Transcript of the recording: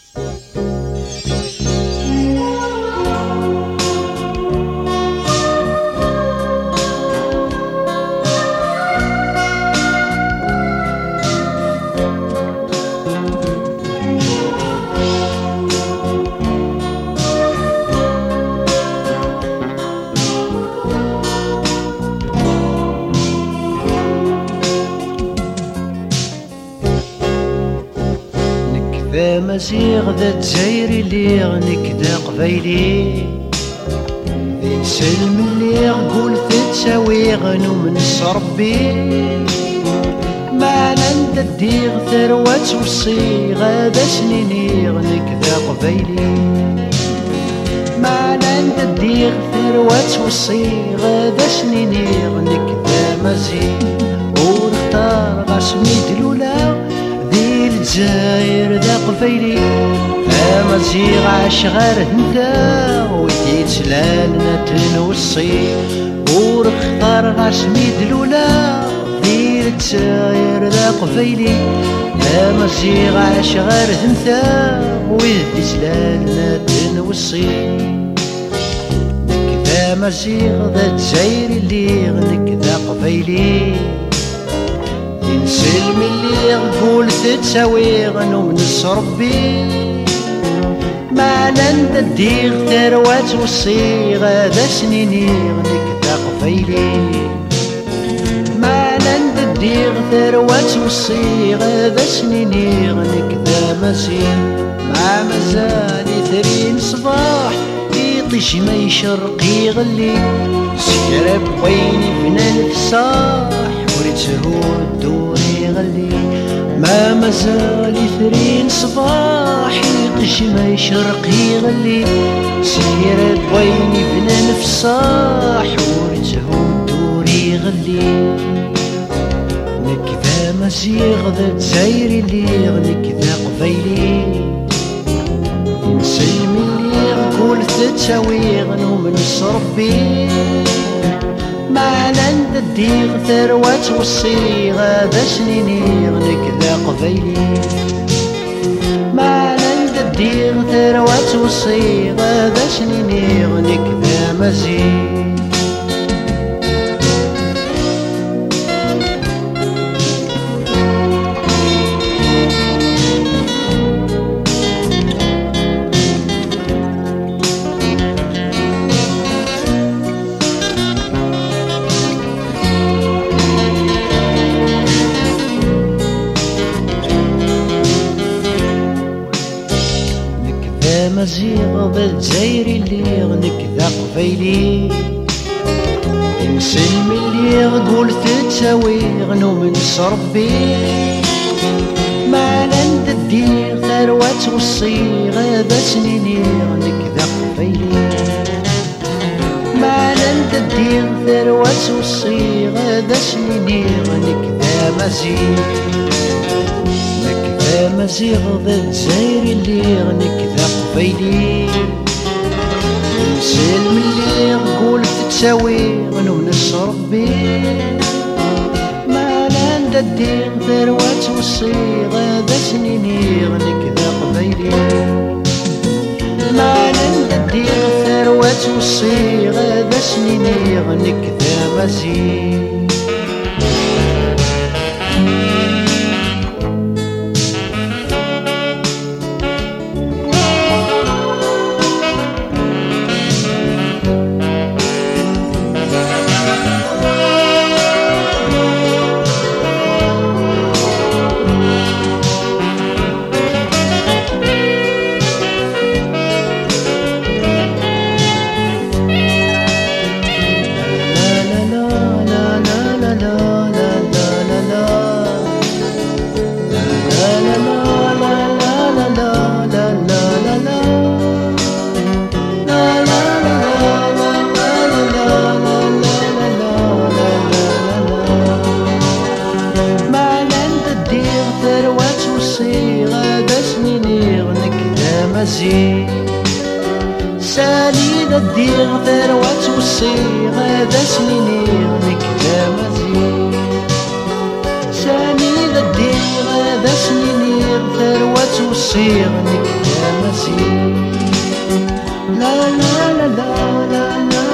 ذا مزيغ ذا تزايري اللي غنك ذا قبايلي ذي نسلم اللي قلت تساوي غنو من ربي ما ننت الديغ ثروات والصيغة ذا سنيني غنك ذا قبايلي ما ننت الديغ ثروات والصيغة ذا سنيني غنك ذا مزيغ ونختار غاسمي دلولا الجزاير ذا قبايلي مزيغ عاش غير هنتا ويدي تسلالنا تنوصي ورختار غاسمي دلولا ذي الجزاير ذا قبايلي مزيغ عاش غير هنتا ويدي تسلالنا تنوصي نكذا مزيغ ذا الجزاير اللي غنك ذا قبايلي نسلم اللي غقول تتساوي غنو من ربي ما نند الديغ ثروات والصيغة ذا سنيني غنك ذا قبايلي ما نند الديغ ثروات والصيغة ذا سنيني غنك ذا مزيغ ما مازالي ثرين صباح يطيش ما يشرقي غلي سكرب ويني فنان فصاح وريته الدوري غلي ما مازالي ثرين صباح يطيش ما يشرقي غلي سكرب ويني فنان فصاح وريته الدوري غلي نكذا مزيغ ذا تزايري اللي غنك ذا قبايلي نسلم اللي نقول تتساوي غنو من ربي ما نند الديغ ثروات والصيغة ذا سنيني غنك ذا قبايلي ما نند الديغ ثروات والصيغة ذا سنيني غنك ذا مزيغ مزيغ بالجزايري اللي غنك ذا قبايلي نسلم اللي غقول تتساوي غنو من ربي ما نند الديغ ثروات والصيغة ذا سنيني غنك ذا قبايلي ما نند الديغ ثروات والصيغة ذا سنيني غنك ذا مزيغ مزيغ ذا الجزايري اللي غنك ذا قبايلي نسلم اللي غقول تتساوي غنو من ربي ما نند الديغ ثروات والصيغة ذا سنيني غنك ذا قبايلي ما نند الديغ ثروات والصيغة ذا سنيني غنك ذا مزيغ سالي ذا الديغ ثروات والصيغة ذا سنيني غنك ذا مزيغ سالي ذا الديغ ذا سنيني ثروات والصيغة غنك ذا راسي لا لا لا لا لا لا